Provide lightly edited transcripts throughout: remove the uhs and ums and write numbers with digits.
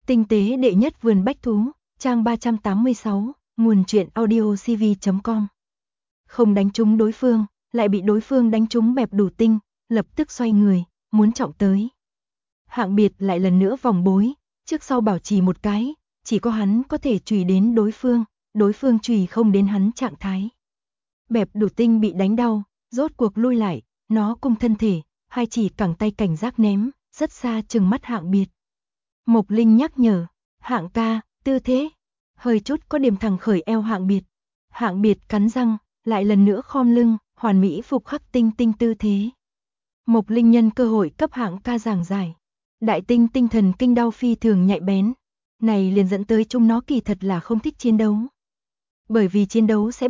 Tinh tế đệ nhất vườn bách thú, trang 386, nguồn truyện audiocv.com. Không đánh trúng đối phương, lại bị đối phương đánh trúng bẹp đủ tinh, lập tức xoay người, muốn trọng tới. Hạng Biệt lại lần nữa vòng bối, trước sau bảo trì một cái, chỉ có hắn có thể chùy đến đối phương chùy không đến hắn trạng thái. Bẹp đủ tinh bị đánh đau, rốt cuộc lui lại, nó cung thân thể, hai chỉ cẳng tay cảnh giác ném, rất xa chừng mắt Hạng Biệt. Mộc Linh nhắc nhở, Hạng ca, tư thế, hơi chút có điểm thẳng khởi eo Hạng Biệt. Hạng Biệt cắn răng, lại lần nữa khom lưng, hoàn mỹ phục khắc tinh tinh tư thế. Mộc Linh nhân cơ hội cấp Hạng ca giảng giải. Đại tinh tinh thần kinh đau phi thường nhạy bén, này liền dẫn tới chúng nó kỳ thật là không thích chiến đấu. Bởi vì chiến đấu sẽ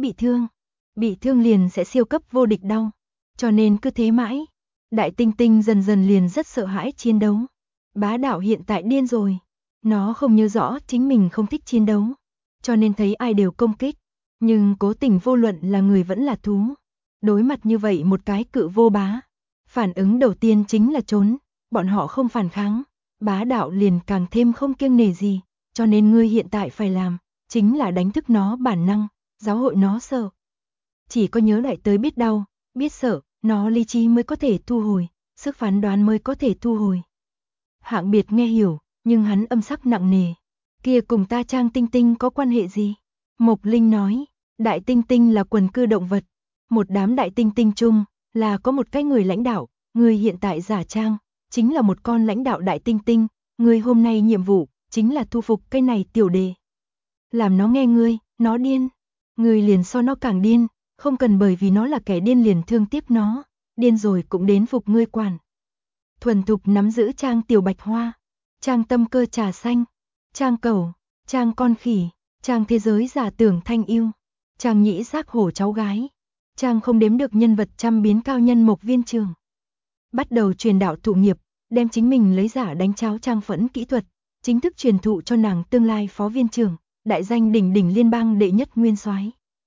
bị thương liền sẽ siêu cấp vô địch đau, cho nên cứ thế mãi. Đại tinh tinh dần dần liền rất sợ hãi chiến đấu. Bá đạo hiện tại điên rồi, nó không nhớ rõ chính mình không thích chiến đấu, cho nên thấy ai đều công kích, nhưng cố tình vô luận là người vẫn là thú. Đối mặt như vậy một cái cự vô bá, phản ứng đầu tiên chính là trốn, bọn họ không phản kháng, bá đạo liền càng thêm không kiêng nể gì, cho nên ngươi hiện tại phải làm, chính là đánh thức nó bản năng, giáo hội nó sợ. Chỉ có nhớ lại tới biết đau, biết sợ, nó lý trí mới có thể thu hồi, sức phán đoán mới có thể thu hồi. Hạng Biệt nghe hiểu, nhưng hắn âm sắc nặng nề. Kia cùng ta Trang Tinh Tinh có quan hệ gì? Mộc Linh nói, đại tinh tinh là quần cư động vật. Một đám đại tinh tinh chung, là có một cái người lãnh đạo, người hiện tại giả trang, chính là một con lãnh đạo đại tinh tinh, người hôm nay nhiệm vụ, chính là thu phục cái này tiểu đề. Làm nó nghe ngươi, nó điên. Người liền so nó càng điên, không cần bởi vì nó là kẻ điên liền thương tiếc nó, điên rồi cũng đến phục ngươi quản. Thuần thục nắm giữ Trang tiểu bạch hoa, Trang tâm cơ trà xanh, Trang cẩu, Trang con khỉ, Trang thế giới giả tưởng thanh yêu, Trang nhĩ giác hổ cháu gái, Trang không đếm được nhân vật trăm biến cao nhân Mộc Viên Trường. Bắt đầu truyền đạo thụ nghiệp, đem chính mình lấy giả đánh cháo Trang phẫn kỹ thuật, chính thức truyền thụ cho nàng tương lai phó viên trưởng, đại danh đỉnh đỉnh liên bang đệ nhất nguyên soái.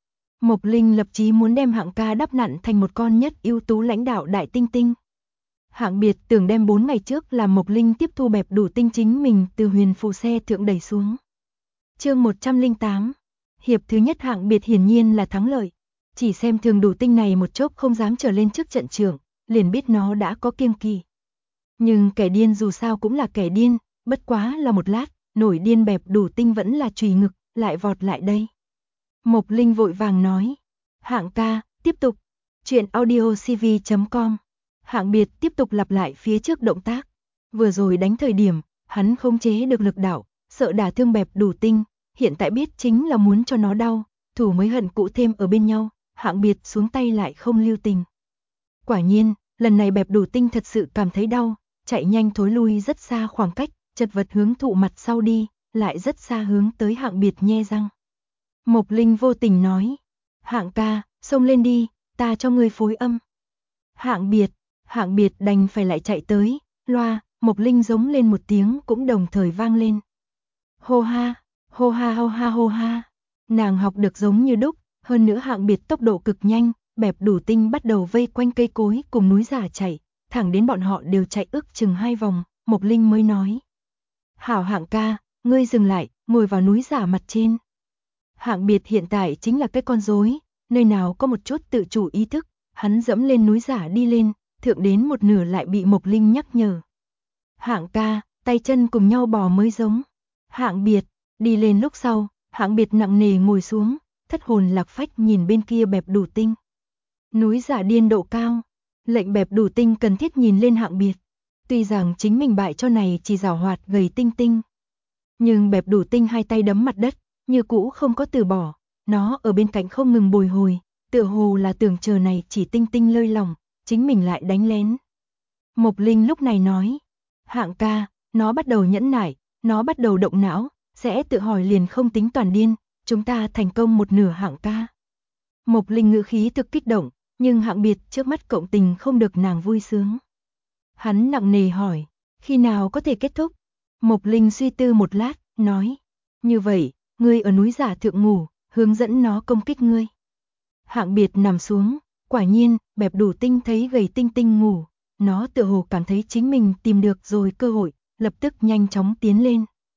Mộc Linh lập chí muốn đem Hạng ca đắp nặn thành một con nhất ưu tú lãnh đạo đại tinh tinh. Hạng Biệt tưởng đem 4 ngày trước làm Mộc Linh tiếp thu bẹp đủ tinh chính mình từ huyền phù xe thượng đẩy xuống. Chương 108. Hiệp thứ nhất Hạng Biệt hiển nhiên là thắng lợi. Chỉ xem thường đủ tinh này một chốc không dám trở lên trước trận trưởng, liền biết nó đã có kiêng kỵ. Nhưng kẻ điên dù sao cũng là kẻ điên, bất quá là một lát, nổi điên bẹp đủ tinh vẫn là chùy ngực, lại vọt lại đây. Mộc Linh vội vàng nói, Hạng ca, tiếp tục, truyện audiocv.com. Hạng Biệt tiếp tục lặp lại phía trước động tác. Vừa rồi đánh thời điểm, hắn không chế được lực đạo, sợ đả thương bẹp đủ tinh, hiện tại biết chính là muốn cho nó đau, thủ mới hận cũ thêm ở bên nhau, Hạng Biệt xuống tay lại không lưu tình. Quả nhiên, lần này bẹp đủ tinh thật sự cảm thấy đau, chạy nhanh thối lui rất xa khoảng cách, chật vật hướng thụ mặt sau đi, lại rất xa hướng tới Hạng Biệt nhe răng. Mộc Linh vô tình nói, Hạng ca, xông lên đi, ta cho ngươi phối âm. Hạng Biệt đành phải lại chạy tới, loa, Mộc Linh giống lên một tiếng cũng đồng thời vang lên. Hô ha, hô ha hô ha hô ha. Nàng học được giống như đúc, hơn nữa Hạng Biệt tốc độ cực nhanh, bẹp đủ tinh bắt đầu vây quanh cây cối cùng núi giả chạy, thẳng đến bọn họ đều chạy ước chừng 2 vòng, Mộc Linh mới nói. Hảo Hạng ca, ngươi dừng lại, ngồi vào núi giả mặt trên. Hạng Biệt hiện tại chính là cái con rối, nơi nào có một chút tự chủ ý thức, hắn dẫm lên núi giả đi lên, thượng đến một nửa lại bị Mộc Linh nhắc nhở. Hạng ca, tay chân cùng nhau bò mới giống. Hạng Biệt, đi lên lúc sau, Hạng Biệt nặng nề ngồi xuống, thất hồn lạc phách nhìn bên kia bẹp đủ tinh. Núi giả điên độ cao, lệnh bẹp đủ tinh cần thiết nhìn lên Hạng Biệt. Tuy rằng chính mình bại cho này chỉ giảo hoạt gầy tinh tinh, nhưng bẹp đủ tinh hai tay đấm mặt đất, như cũ không có từ bỏ, nó ở bên cạnh không ngừng bồi hồi, tựa hồ là tưởng chờ này chỉ tinh tinh lơi lòng, chính mình lại đánh lén. Mộc Linh lúc này nói, Hạng ca, nó bắt đầu nhẫn nại, nó bắt đầu động não, sẽ tự hỏi liền không tính toàn điên, chúng ta thành công một nửa Hạng ca. Mộc Linh ngữ khí thực kích động, nhưng Hạng Biệt trước mắt cộng tình không được nàng vui sướng. Hắn nặng nề hỏi, khi nào có thể kết thúc? Mộc Linh suy tư một lát, nói, như vậy, ngươi ở núi giả thượng ngủ, hướng dẫn nó công kích ngươi. Hạng Biệt nằm xuống, quả nhiên, bẹp đủ tinh thấy gầy tinh tinh ngủ, nó tựa hồ cảm thấy chính mình tìm được rồi cơ hội, lập tức nhanh chóng tiến lên.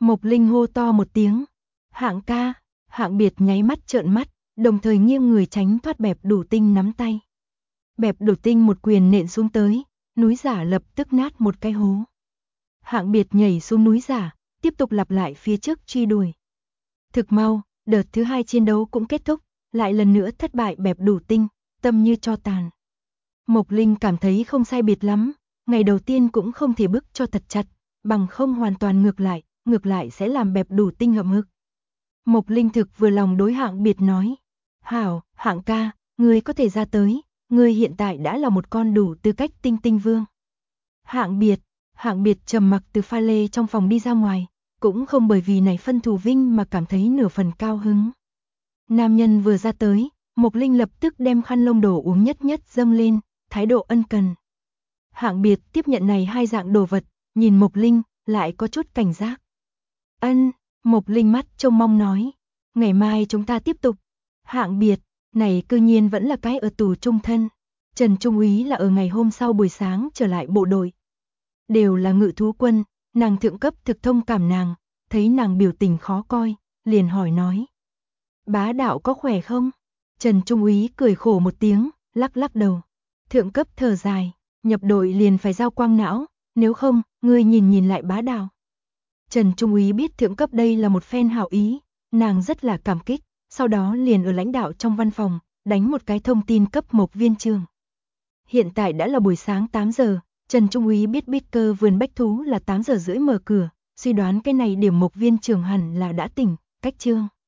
Mộc Linh hô to một tiếng. Hạng ca, Hạng Biệt nháy mắt trợn mắt, đồng thời nghiêng người tránh thoát Bẹp Đủ Tinh nắm tay. Bẹp Đủ Tinh một quyền nện xuống tới, núi giả lập tức nát một cái hố. Hạng Biệt nhảy xuống núi giả, tiếp tục lặp lại phía trước truy đuổi. Thực mau, đợt thứ 2 chiến đấu cũng kết thúc, lại lần nữa thất bại Bẹp Đủ Tinh, tâm như tro tàn. Mộc Linh cảm thấy không sai biệt lắm, ngày đầu tiên cũng không thể bức cho thật chặt, bằng không hoàn toàn ngược lại sẽ làm Bẹp Đủ Tinh hậm hực. Mộc Linh thực vừa lòng đối Hạng Biệt nói, hảo, Hạng ca, ngươi có thể ra tới, ngươi hiện tại đã là một con đủ tư cách tinh tinh vương. Hạng Biệt trầm mặc từ pha lê trong phòng đi ra ngoài, cũng không bởi vì này phân thù vinh mà cảm thấy nửa phần cao hứng. Nam nhân vừa ra tới, Mộc Linh lập tức đem khăn lông đồ uống nhất dâng lên, thái độ ân cần. Hạng Biệt tiếp nhận này hai dạng đồ vật, nhìn Mộc Linh, lại có chút cảnh giác. Mộc Linh mắt trông mong nói, ngày mai chúng ta tiếp tục. Hạng Biệt, này cư nhiên vẫn là cái ở tù trung thân. Trần Trung úy là ở ngày hôm sau buổi sáng trở lại bộ đội. Đều là ngự thú quân, nàng thượng cấp thực thông cảm nàng, thấy nàng biểu tình khó coi, liền hỏi nói. Bá đạo có khỏe không? Trần Trung úy cười khổ một tiếng, lắc đầu. Thượng cấp thở dài, nhập đội liền phải giao quang não, nếu không, ngươi nhìn lại bá đạo. Trần Trung úy biết thượng cấp đây là một phen hảo ý, nàng rất là cảm kích, sau đó liền ở lãnh đạo trong văn phòng, đánh một cái thông tin cấp Mộc Viên Trường. Hiện tại đã là buổi sáng 8 giờ, Trần Trung úy biết Bicker vườn bách thú là 8 giờ rưỡi mở cửa, suy đoán cái này điểm Mộc Viên Trường hẳn là đã tỉnh, cách trương.